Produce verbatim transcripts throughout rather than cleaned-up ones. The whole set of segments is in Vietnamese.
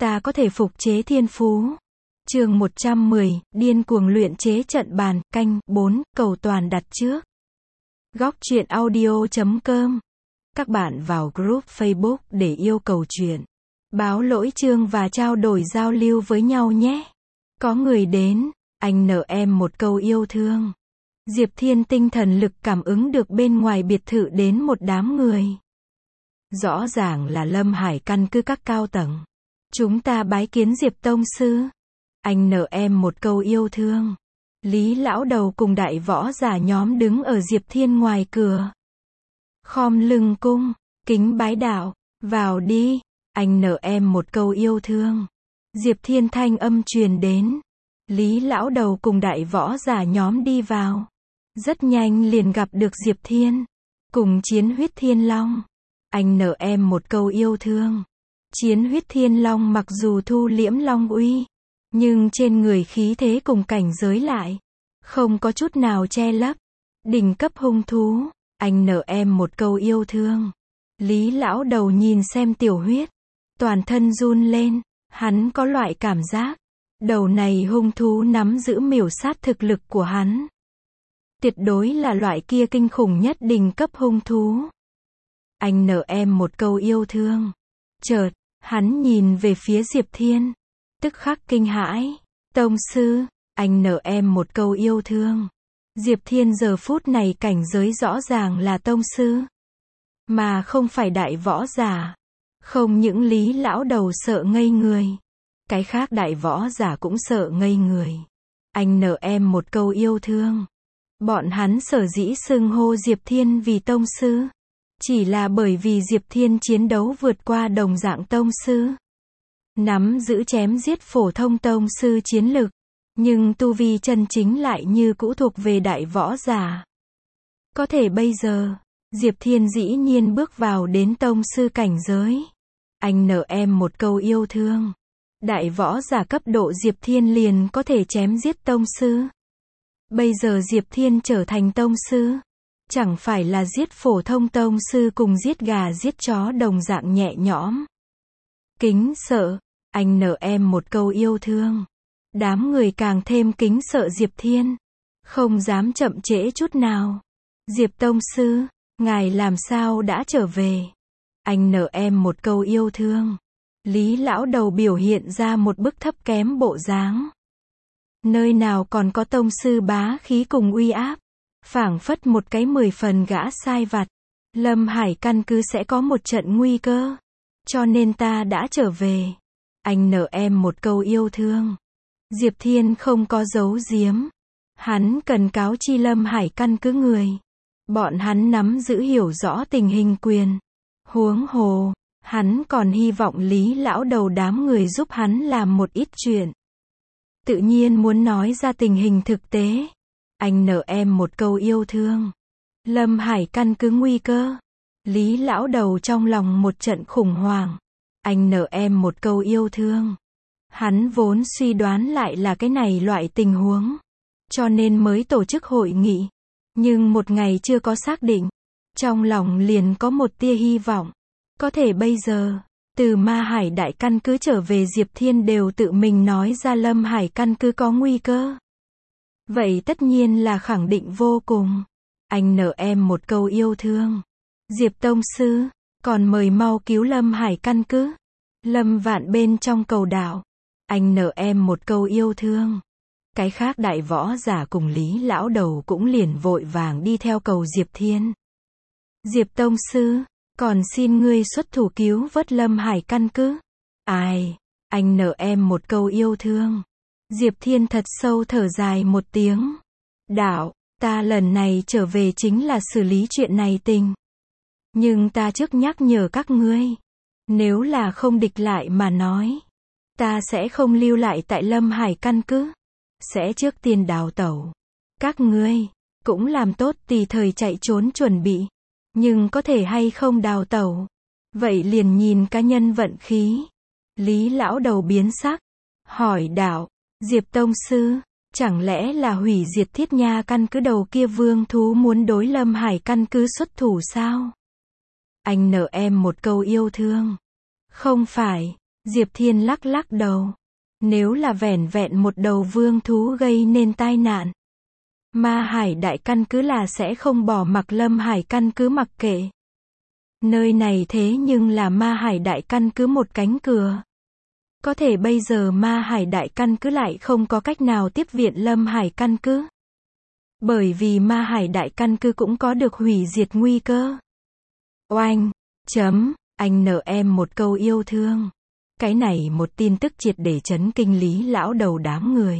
ta có thể phục chế thiên phú. Chương một trăm mười, điên cuồng luyện chế trận bàn, canh, bốn, cầu toàn đặt trước. Góc truyện audio chấm com. Các bạn vào group Facebook để yêu cầu truyện, báo lỗi chương và trao đổi giao lưu với nhau nhé. Có người đến, anh nợ em một câu yêu thương. Diệp Thiên tinh thần lực cảm ứng được bên ngoài biệt thự đến một đám người. Rõ ràng là Lâm Hải căn cứ các cao tầng. Chúng ta bái kiến Diệp tông sư. Anh nợ em một câu yêu thương. Lý lão đầu cùng đại võ giả nhóm đứng ở Diệp Thiên ngoài cửa. Khom lưng cung, kính bái đạo, vào đi, anh nợ em một câu yêu thương. Diệp Thiên thanh âm truyền đến. Lý lão đầu cùng đại võ giả nhóm đi vào. Rất nhanh liền gặp được Diệp Thiên, cùng Chiến Huyết Thiên Long. Anh nợ em một câu yêu thương. Chiến Huyết Thiên Long mặc dù thu liễm long uy, nhưng trên người khí thế cùng cảnh giới lại không có chút nào che lấp. Đỉnh cấp hung thú, anh nợ em một câu yêu thương. Lý lão đầu nhìn xem Tiểu Huyết, toàn thân run lên, hắn có loại cảm giác, đầu này hung thú nắm giữ miểu sát thực lực của hắn. Tuyệt đối là loại kia kinh khủng nhất đỉnh cấp hung thú. Anh nợ em một câu yêu thương. Chợt, hắn nhìn về phía Diệp Thiên, tức khắc kinh hãi. Tông sư, anh nợ em một câu yêu thương. Diệp Thiên giờ phút này cảnh giới rõ ràng là tông sư, mà không phải đại võ giả. Không những Lý lão đầu sợ ngây người, cái khác đại võ giả cũng sợ ngây người. Anh nợ em một câu yêu thương. Bọn hắn sở dĩ xưng hô Diệp Thiên vì tông sư, chỉ là bởi vì Diệp Thiên chiến đấu vượt qua đồng dạng tông sư, nắm giữ chém giết phổ thông tông sư chiến lực, nhưng tu vi chân chính lại như cũ thuộc về đại võ giả. Có thể bây giờ, Diệp Thiên dĩ nhiên bước vào đến tông sư cảnh giới. Anh nợ em một câu yêu thương. Đại võ giả cấp độ Diệp Thiên liền có thể chém giết tông sư. Bây giờ Diệp Thiên trở thành tông sư, chẳng phải là giết phổ thông tông sư cùng giết gà giết chó đồng dạng nhẹ nhõm. Kính sợ, anh nợ em một câu yêu thương. Đám người càng thêm kính sợ Diệp Thiên, không dám chậm trễ chút nào. Diệp tông sư, ngài làm sao đã trở về? Anh nợ em một câu yêu thương. Lý lão đầu biểu hiện ra một bức thấp kém bộ dáng. Nơi nào còn có tông sư bá khí cùng uy áp, phảng phất một cái mười phần gã sai vặt. Lâm Hải căn cứ sẽ có một trận nguy cơ, cho nên ta đã trở về. Anh nợ em một câu yêu thương. Diệp Thiên không có giấu giếm, hắn cần cáo chi Lâm Hải căn cứ người. Bọn hắn nắm giữ hiểu rõ tình hình quyền. Huống hồ, hắn còn hy vọng Lý lão đầu đám người giúp hắn làm một ít chuyện. Tự nhiên muốn nói ra tình hình thực tế. Anh nợ em một câu yêu thương. Lâm Hải căn cứ nguy cơ. Lý lão đầu trong lòng một trận khủng hoảng. Anh nợ em một câu yêu thương. Hắn vốn suy đoán lại là cái này loại tình huống, cho nên mới tổ chức hội nghị. Nhưng một ngày chưa có xác định, trong lòng liền có một tia hy vọng. Có thể bây giờ, từ Ma Hải đại căn cứ trở về Diệp Thiên đều tự mình nói ra Lâm Hải căn cứ có nguy cơ. Vậy tất nhiên là khẳng định vô cùng. Anh nợ em một câu yêu thương. Diệp tông sư, còn mời mau cứu Lâm Hải căn cứ. Lâm Vạn bên trong cầu đảo. Anh nợ em một câu yêu thương. Cái khác đại võ giả cùng Lý lão đầu cũng liền vội vàng đi theo cầu Diệp Thiên. Diệp tông sư, còn xin ngươi xuất thủ cứu vớt Lâm Hải căn cứ. Ai, anh nợ em một câu yêu thương. Diệp Thiên thật sâu thở dài một tiếng. Đạo, ta lần này trở về chính là xử lý chuyện này tình. Nhưng ta trước nhắc nhở các ngươi, nếu là không địch lại mà nói, ta sẽ không lưu lại tại Lâm Hải căn cứ, sẽ trước tiên đào tẩu. Các ngươi cũng làm tốt tùy thời chạy trốn chuẩn bị, nhưng có thể hay không đào tẩu, vậy liền nhìn cá nhân vận khí. Lý lão đầu biến sắc, hỏi đạo, Diệp tông sư, chẳng lẽ là hủy diệt Thiết Nha căn cứ đầu kia vương thú muốn đối Lâm Hải căn cứ xuất thủ sao? Anh nợ em một câu yêu thương. Không phải, Diệp Thiên lắc lắc đầu. Nếu là vẻn vẹn một đầu vương thú gây nên tai nạn, Ma Hải đại căn cứ là sẽ không bỏ mặc Lâm Hải căn cứ mặc kệ. Nơi này thế nhưng là Ma Hải đại căn cứ một cánh cửa. Có thể bây giờ Ma Hải đại căn cứ lại không có cách nào tiếp viện Lâm Hải căn cứ. Bởi vì Ma Hải đại căn cứ cũng có được hủy diệt nguy cơ. Oanh, chấm, anh nợ em một câu yêu thương. Cái này một tin tức triệt để chấn kinh Lý lão đầu đám người.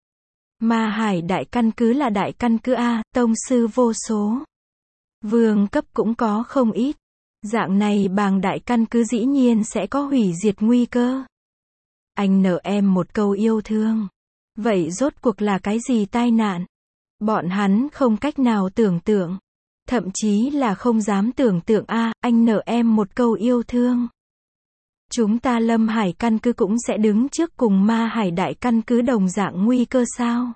Ma Hải đại căn cứ là đại căn cứ A, tông sư vô số. Vương cấp cũng có không ít. Dạng này bàng đại căn cứ dĩ nhiên sẽ có hủy diệt nguy cơ. Anh nợ em một câu yêu thương. Vậy rốt cuộc là cái gì tai nạn? Bọn hắn không cách nào tưởng tượng. Thậm chí là không dám tưởng tượng a, anh nợ em một câu yêu thương. Chúng ta Lâm Hải căn cứ cũng sẽ đứng trước cùng Ma Hải đại căn cứ đồng dạng nguy cơ sao?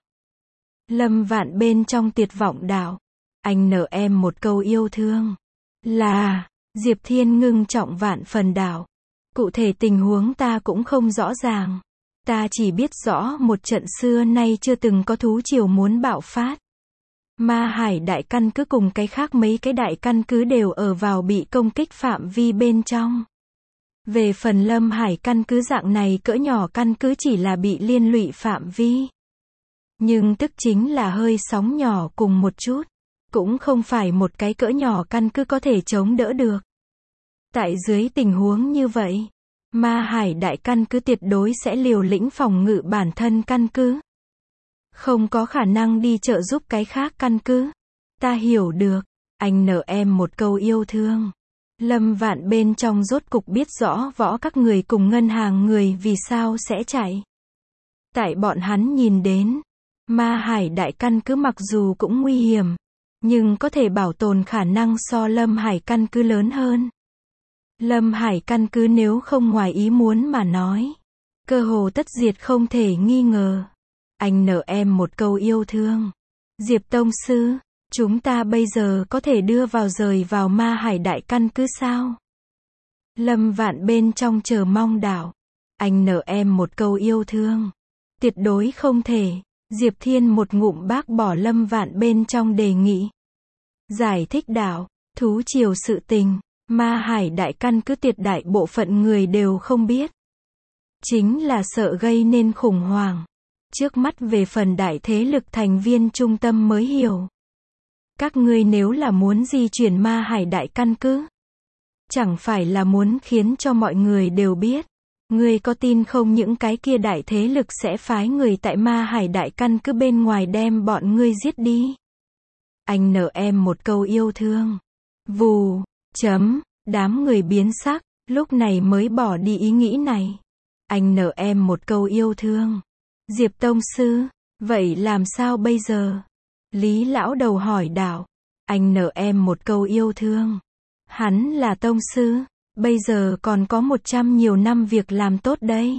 Lâm Vạn bên trong tuyệt vọng đảo. Anh nợ em một câu yêu thương. Là, Diệp Thiên ngưng trọng vạn phần đảo. Cụ thể tình huống ta cũng không rõ ràng. Ta chỉ biết rõ một trận xưa nay chưa từng có thú triều muốn bạo phát. Ma Hải đại căn cứ cùng cái khác mấy cái đại căn cứ đều ở vào bị công kích phạm vi bên trong. Về phần Lâm Hải căn cứ dạng này cỡ nhỏ căn cứ chỉ là bị liên lụy phạm vi. Nhưng tức chính là hơi sóng nhỏ cùng một chút. Cũng không phải một cái cỡ nhỏ căn cứ có thể chống đỡ được. Tại dưới tình huống như vậy, Ma Hải đại căn cứ tuyệt đối sẽ liều lĩnh phòng ngự bản thân căn cứ. Không có khả năng đi trợ giúp cái khác căn cứ. Ta hiểu được. Anh nợ em một câu yêu thương. Lâm Vạn bên trong rốt cục biết rõ võ các người cùng ngân hàng người vì sao sẽ chạy. Tại bọn hắn nhìn đến, Ma Hải đại căn cứ mặc dù cũng nguy hiểm, nhưng có thể bảo tồn khả năng so Lâm Hải căn cứ lớn hơn. Lâm Hải căn cứ nếu không ngoài ý muốn mà nói, cơ hồ tất diệt không thể nghi ngờ. Anh nợ em một câu yêu thương. Diệp Tông Sư, chúng ta bây giờ có thể đưa vào rời vào Ma Hải đại căn cứ sao? Lâm Vạn bên trong chờ mong đảo. Anh nợ em một câu yêu thương. Tuyệt đối không thể. Diệp Thiên một ngụm bác bỏ Lâm Vạn bên trong đề nghị. Giải thích đảo, thú triều sự tình, Ma Hải đại căn cứ tuyệt đại bộ phận người đều không biết. Chính là sợ gây nên khủng hoảng. Trước mắt về phần đại thế lực thành viên trung tâm mới hiểu. Các ngươi nếu là muốn di chuyển Ma Hải đại căn cứ, chẳng phải là muốn khiến cho mọi người đều biết. Ngươi có tin không những cái kia đại thế lực sẽ phái người tại Ma Hải đại căn cứ bên ngoài đem bọn ngươi giết đi. Anh nợ em một câu yêu thương. Vù, chấm, đám người biến sắc, lúc này mới bỏ đi ý nghĩ này. Anh nợ em một câu yêu thương. Diệp Tông Sư, vậy làm sao bây giờ? Lý lão đầu hỏi đảo. Anh nợ em một câu yêu thương. Hắn là Tông Sư, bây giờ còn có một trăm nhiều năm việc làm tốt đấy.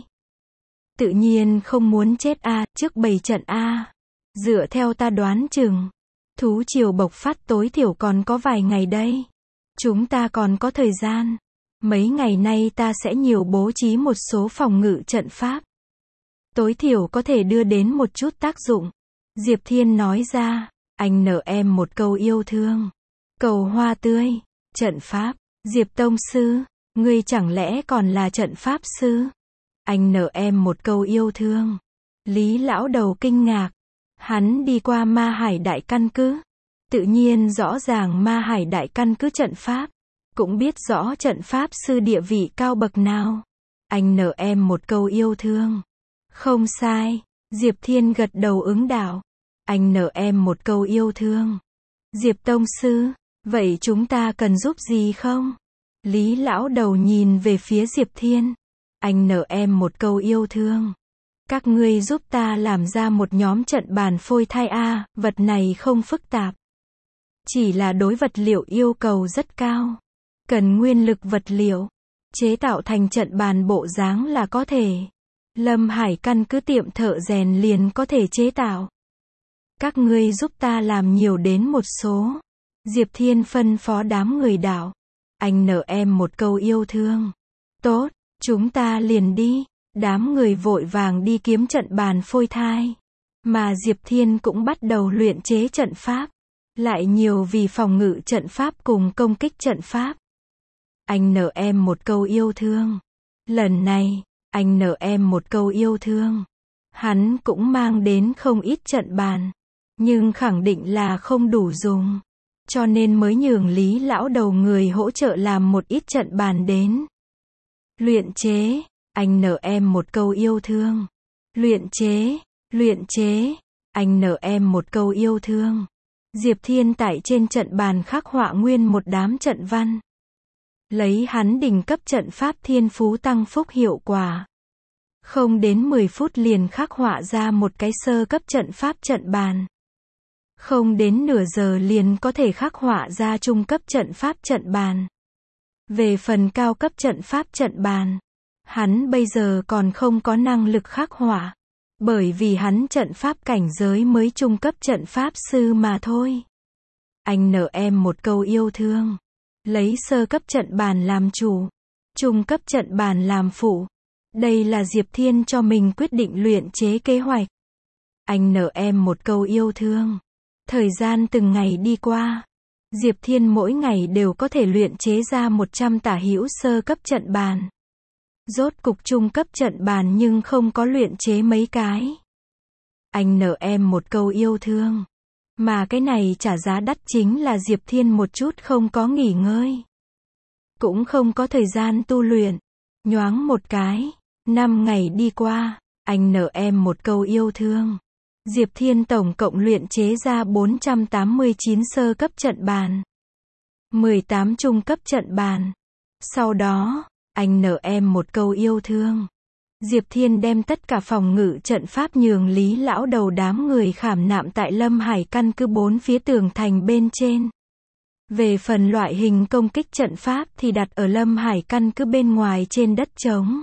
Tự nhiên không muốn chết a, à, trước bày trận a. À. Dựa theo ta đoán chừng, thú triều bộc phát tối thiểu còn có vài ngày đây. Chúng ta còn có thời gian. Mấy ngày nay ta sẽ nhiều bố trí một số phòng ngự trận pháp. Tối thiểu có thể đưa đến một chút tác dụng. Diệp Thiên nói ra, anh nợ em một câu yêu thương. Cầu hoa tươi, trận pháp, Diệp Tông Sư, ngươi chẳng lẽ còn là trận pháp sư? Anh nợ em một câu yêu thương. Lý lão đầu kinh ngạc. Hắn đi qua Ma Hải đại căn cứ. Tự nhiên rõ ràng Ma Hải đại căn cứ trận pháp. Cũng biết rõ trận pháp sư địa vị cao bậc nào. Anh nợ em một câu yêu thương. Không sai. Diệp Thiên gật đầu ứng đạo. Anh nợ em một câu yêu thương. Diệp Tông Sư, vậy chúng ta cần giúp gì không? Lý lão đầu nhìn về phía Diệp Thiên. Anh nợ em một câu yêu thương. Các ngươi giúp ta làm ra một nhóm trận bàn phôi thai A, vật này không phức tạp. Chỉ là đối vật liệu yêu cầu rất cao. Cần nguyên lực vật liệu. Chế tạo thành trận bàn bộ dáng là có thể. Lâm Hải căn cứ tiệm thợ rèn liền có thể chế tạo. Các ngươi giúp ta làm nhiều đến một số. Diệp Thiên phân phó đám người đảo. Anh nợ em một câu yêu thương. Tốt, Chúng ta liền đi. Đám người vội vàng đi kiếm trận bàn phôi thai. Mà Diệp Thiên cũng bắt đầu luyện chế trận pháp. Lại nhiều vì phòng ngự trận pháp cùng công kích trận pháp. Anh nợ em một câu yêu thương. Lần này, anh nợ em một câu yêu thương. Hắn cũng mang đến không ít trận bàn. Nhưng khẳng định là không đủ dùng. Cho nên mới nhường Lý lão đầu người hỗ trợ làm một ít trận bàn đến. Luyện chế, anh nợ em một câu yêu thương. Luyện chế, luyện chế, anh nợ em một câu yêu thương. Diệp Thiên tại trên trận bàn khắc họa nguyên một đám trận văn. Lấy hắn đỉnh cấp trận pháp thiên phú tăng phúc hiệu quả. Không đến mười phút liền khắc họa ra một cái sơ cấp trận pháp trận bàn. Không đến nửa giờ liền có thể khắc họa ra trung cấp trận pháp trận bàn. Về phần cao cấp trận pháp trận bàn, hắn bây giờ còn không có năng lực khắc họa. Bởi vì hắn trận pháp cảnh giới mới trung cấp trận pháp sư mà thôi. Anh nợ em một câu yêu thương. Lấy sơ cấp trận bàn làm chủ. Trung cấp trận bàn làm phụ. Đây là Diệp Thiên cho mình quyết định luyện chế kế hoạch. Anh nợ em một câu yêu thương. Thời gian từng ngày đi qua. Diệp Thiên mỗi ngày đều có thể luyện chế ra một trăm tả hữu sơ cấp trận bàn. Rốt cục trung cấp trận bàn nhưng không có luyện chế mấy cái. Anh nợ em một câu yêu thương. Mà cái này trả giá đắt chính là Diệp Thiên một chút không có nghỉ ngơi. Cũng không có thời gian tu luyện. Nhoáng một cái. Năm ngày đi qua. Anh nợ em một câu yêu thương. Diệp Thiên tổng cộng luyện chế ra bốn trăm tám mươi chín sơ cấp trận bàn. mười tám trung cấp trận bàn. Sau đó, anh nợ em một câu yêu thương. Diệp Thiên đem tất cả phòng ngự trận pháp nhường Lý lão đầu đám người khảm nạm tại Lâm Hải căn cứ bốn phía tường thành bên trên. Về phần loại hình công kích trận pháp thì đặt ở Lâm Hải căn cứ bên ngoài trên đất trống.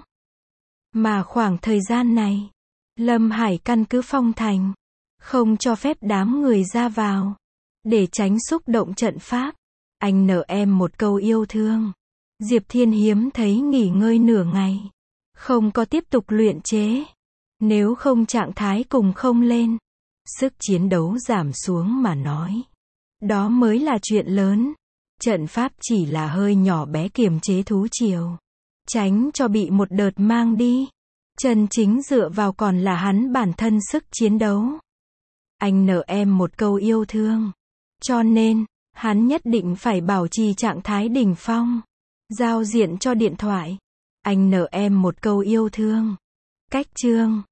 Mà khoảng thời gian này, Lâm Hải căn cứ phong thành, không cho phép đám người ra vào. Để tránh xúc động trận pháp, anh nợ em một câu yêu thương. Diệp Thiên hiếm thấy nghỉ ngơi nửa ngày. Không có tiếp tục luyện chế. Nếu không trạng thái cùng không lên. Sức chiến đấu giảm xuống mà nói. Đó mới là chuyện lớn. Trận pháp chỉ là hơi nhỏ bé kiềm chế thú triều. Tránh cho bị một đợt mang đi. Chân chính dựa vào còn là hắn bản thân sức chiến đấu. Anh nợ em một câu yêu thương. Cho nên, hắn nhất định phải bảo trì trạng thái đỉnh phong. Giao diện cho điện thoại. Anh nợ em một câu yêu thương. Cách chương